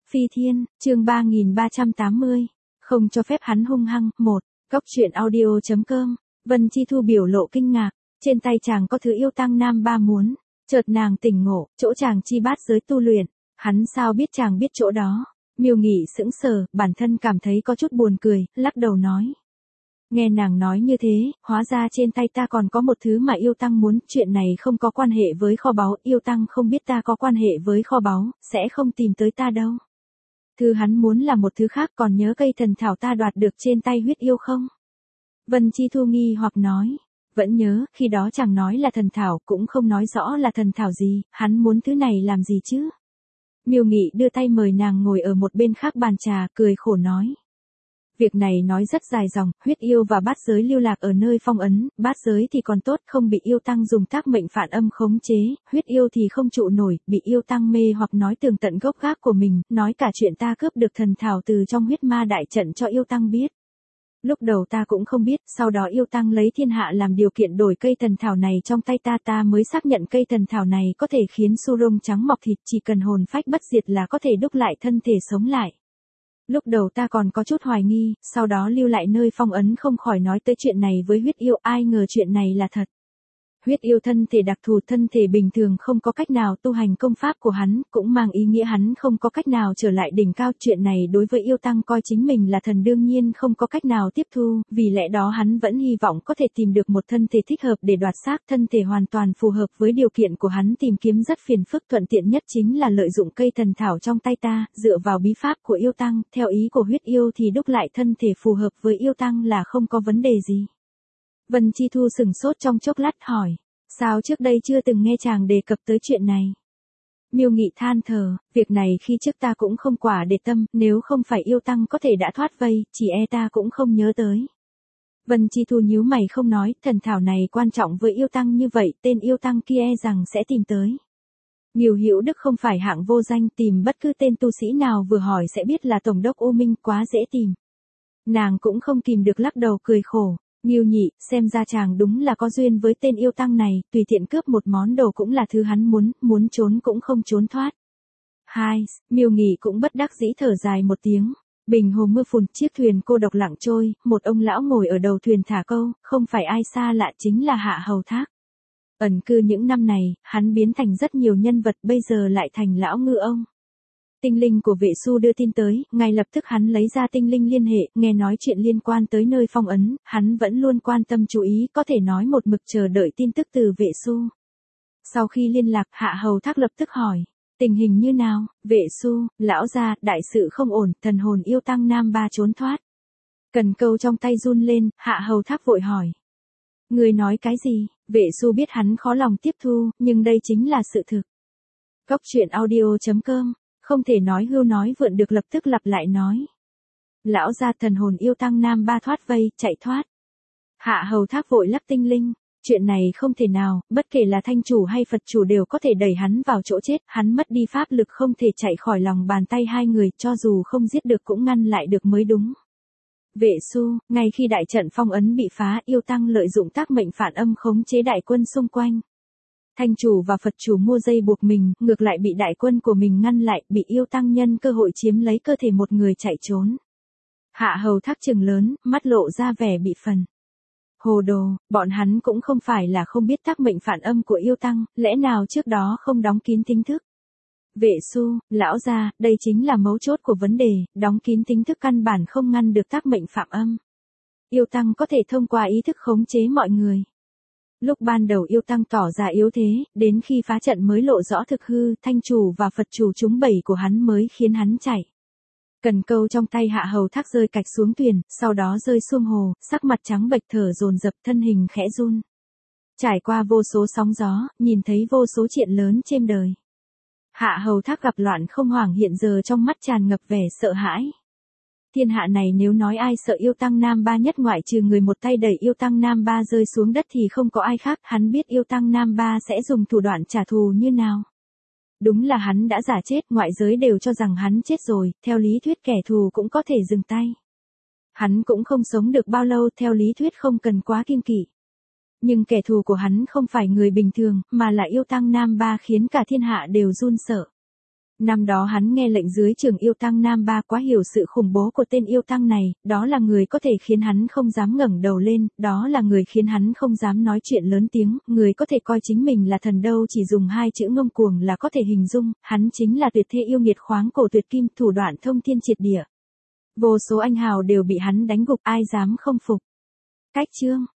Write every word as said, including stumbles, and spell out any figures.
Phi Thiên, chương ba nghìn ba trăm tám mươi. Không cho phép hắn hung hăng. Một. Góc truyện audio chấm com. Vân Chi Thu biểu lộ kinh ngạc. Trên tay chàng có thứ yêu tăng nam ba muốn. Chợt nàng tỉnh ngộ, chỗ chàng chi bát giới tu luyện. Hắn sao biết chàng biết chỗ đó. Miêu Nghị sững sờ, bản thân cảm thấy có chút buồn cười, lắc đầu nói. Nghe nàng nói như thế, hóa ra trên tay ta còn có một thứ mà yêu tăng muốn, chuyện này không có quan hệ với kho báu, yêu tăng không biết ta có quan hệ với kho báu, sẽ không tìm tới ta đâu. Thứ hắn muốn là một thứ khác, còn nhớ cây thần thảo ta đoạt được trên tay huyết yêu không? Vân Chi Thu nghi hoặc nói, vẫn nhớ, khi đó chàng nói là thần thảo, cũng không nói rõ là thần thảo gì, hắn muốn thứ này làm gì chứ? Miêu Nghị đưa tay mời nàng ngồi ở một bên khác bàn trà, cười khổ nói. Việc này nói rất dài dòng, huyết yêu và bát giới lưu lạc ở nơi phong ấn, bát giới thì còn tốt, không bị yêu tăng dùng tác mệnh phản âm khống chế, huyết yêu thì không trụ nổi, bị yêu tăng mê hoặc nói tường tận gốc gác của mình, nói cả chuyện ta cướp được thần thảo từ trong huyết ma đại trận cho yêu tăng biết. Lúc đầu ta cũng không biết, sau đó yêu tăng lấy thiên hạ làm điều kiện đổi cây thần thảo này trong tay ta, ta mới xác nhận cây thần thảo này có thể khiến su rông trắng mọc thịt, chỉ cần hồn phách bất diệt là có thể đúc lại thân thể sống lại. Lúc đầu ta còn có chút hoài nghi, sau đó lưu lại nơi phong ấn không khỏi nói tới chuyện này với huyết yêu, ai ngờ chuyện này là thật. Huyết yêu thân thể đặc thù, thân thể bình thường không có cách nào tu hành công pháp của hắn, cũng mang ý nghĩa hắn không có cách nào trở lại đỉnh cao. Chuyện này đối với yêu tăng coi chính mình là thần đương nhiên không có cách nào tiếp thu, vì lẽ đó hắn vẫn hy vọng có thể tìm được một thân thể thích hợp để đoạt xác, thân thể hoàn toàn phù hợp với điều kiện của hắn tìm kiếm rất phiền phức, thuận tiện nhất chính là lợi dụng cây thần thảo trong tay ta, dựa vào bí pháp của yêu tăng, theo ý của huyết yêu thì đúc lại thân thể phù hợp với yêu tăng là không có vấn đề gì. Vân Chi Thu sừng sốt trong chốc lát hỏi, sao trước đây chưa từng nghe chàng đề cập tới chuyện này? Miêu Nghị than thở, việc này khi trước ta cũng không quả để tâm, nếu không phải yêu tăng có thể đã thoát vây, chỉ e ta cũng không nhớ tới. Vân Chi Thu nhíu mày không nói, thần thảo này quan trọng với yêu tăng như vậy, tên yêu tăng kia e rằng sẽ tìm tới. Nghiêu Hữu Đức không phải hạng vô danh, tìm bất cứ tên tu sĩ nào vừa hỏi sẽ biết là Tổng đốc U Minh, quá dễ tìm. Nàng cũng không kìm được lắc đầu cười khổ. Nghiêu Nhị, xem ra chàng đúng là có duyên với tên yêu tăng này, tùy tiện cướp một món đồ cũng là thứ hắn muốn, muốn trốn cũng không trốn thoát. Hai, Miêu Nghị cũng bất đắc dĩ thở dài một tiếng. Bình hồ mưa phùn, chiếc thuyền cô độc lặng trôi, một ông lão ngồi ở đầu thuyền thả câu, không phải ai xa lạ chính là Hạ Hầu Thác. Ẩn cư những năm này, hắn biến thành rất nhiều nhân vật, bây giờ lại thành lão ngư ông. Tinh linh của vệ su đưa tin tới, ngay lập tức hắn lấy ra tinh linh liên hệ, nghe nói chuyện liên quan tới nơi phong ấn, hắn vẫn luôn quan tâm chú ý, có thể nói một mực chờ đợi tin tức từ vệ su. Sau khi liên lạc, Hạ Hầu Thác lập tức hỏi, tình hình như nào? Vệ su, lão gia, đại sự không ổn, thần hồn yêu tăng nam ba trốn thoát. Cần câu trong tay run lên, Hạ Hầu Thác vội hỏi. Người nói cái gì? Vệ su biết hắn khó lòng tiếp thu, nhưng đây chính là sự thực. Góc truyện audio chấm com. Không thể nói hưu nói vượn được, lập tức lặp lại nói. Lão gia, thần hồn yêu tăng nam ba thoát vây, chạy thoát. Hạ Hầu Thác vội lắc tinh linh. Chuyện này không thể nào, bất kể là thanh chủ hay Phật chủ đều có thể đẩy hắn vào chỗ chết, hắn mất đi pháp lực không thể chạy khỏi lòng bàn tay hai người, cho dù không giết được cũng ngăn lại được mới đúng. Vệ su, ngay khi đại trận phong ấn bị phá, yêu tăng lợi dụng tác mệnh phản âm khống chế đại quân xung quanh. Thanh chủ và Phật chủ mua dây buộc mình, ngược lại bị đại quân của mình ngăn lại, bị yêu tăng nhân cơ hội chiếm lấy cơ thể một người chạy trốn. Hạ Hầu Thác trừng lớn, mắt lộ ra vẻ bị phần. Hồ đồ, bọn hắn cũng không phải là không biết tác mệnh phản âm của yêu tăng, lẽ nào trước đó không đóng kín tính thức. Vệ su, lão gia, đây chính là mấu chốt của vấn đề, đóng kín tính thức căn bản không ngăn được tác mệnh phạm âm. Yêu tăng có thể thông qua ý thức khống chế mọi người. Lúc ban đầu yêu tăng tỏ ra yếu thế, đến khi phá trận mới lộ rõ thực hư, thanh chủ và Phật chủ chúng bẩy của hắn mới khiến hắn chạy. Cần câu trong tay Hạ Hầu Thác rơi cạch xuống thuyền, sau đó rơi xuống hồ, sắc mặt trắng bệch thở dồn dập, thân hình khẽ run. Trải qua vô số sóng gió, nhìn thấy vô số chuyện lớn trên đời. Hạ Hầu Thác gặp loạn không hoảng, hiện giờ trong mắt tràn ngập vẻ sợ hãi. Thiên hạ này nếu nói ai sợ yêu tăng nam ba nhất ngoại trừ người một tay đẩy yêu tăng nam ba rơi xuống đất thì không có ai khác, hắn biết yêu tăng nam ba sẽ dùng thủ đoạn trả thù như nào. Đúng là hắn đã giả chết, ngoại giới đều cho rằng hắn chết rồi, theo lý thuyết kẻ thù cũng có thể dừng tay. Hắn cũng không sống được bao lâu, theo lý thuyết không cần quá kiêng kỵ. Nhưng kẻ thù của hắn không phải người bình thường, mà là yêu tăng nam ba khiến cả thiên hạ đều run sợ. Năm đó hắn nghe lệnh dưới trường yêu tăng Nam Ba quá hiểu sự khủng bố của tên yêu tăng này, đó là người có thể khiến hắn không dám ngẩng đầu lên, đó là người khiến hắn không dám nói chuyện lớn tiếng, người có thể coi chính mình là thần đâu chỉ dùng hai chữ ngông cuồng là có thể hình dung, hắn chính là tuyệt thế yêu nghiệt khoáng cổ tuyệt kim, thủ đoạn thông thiên triệt địa. Vô số anh hào đều bị hắn đánh gục, ai dám không phục. Cách chương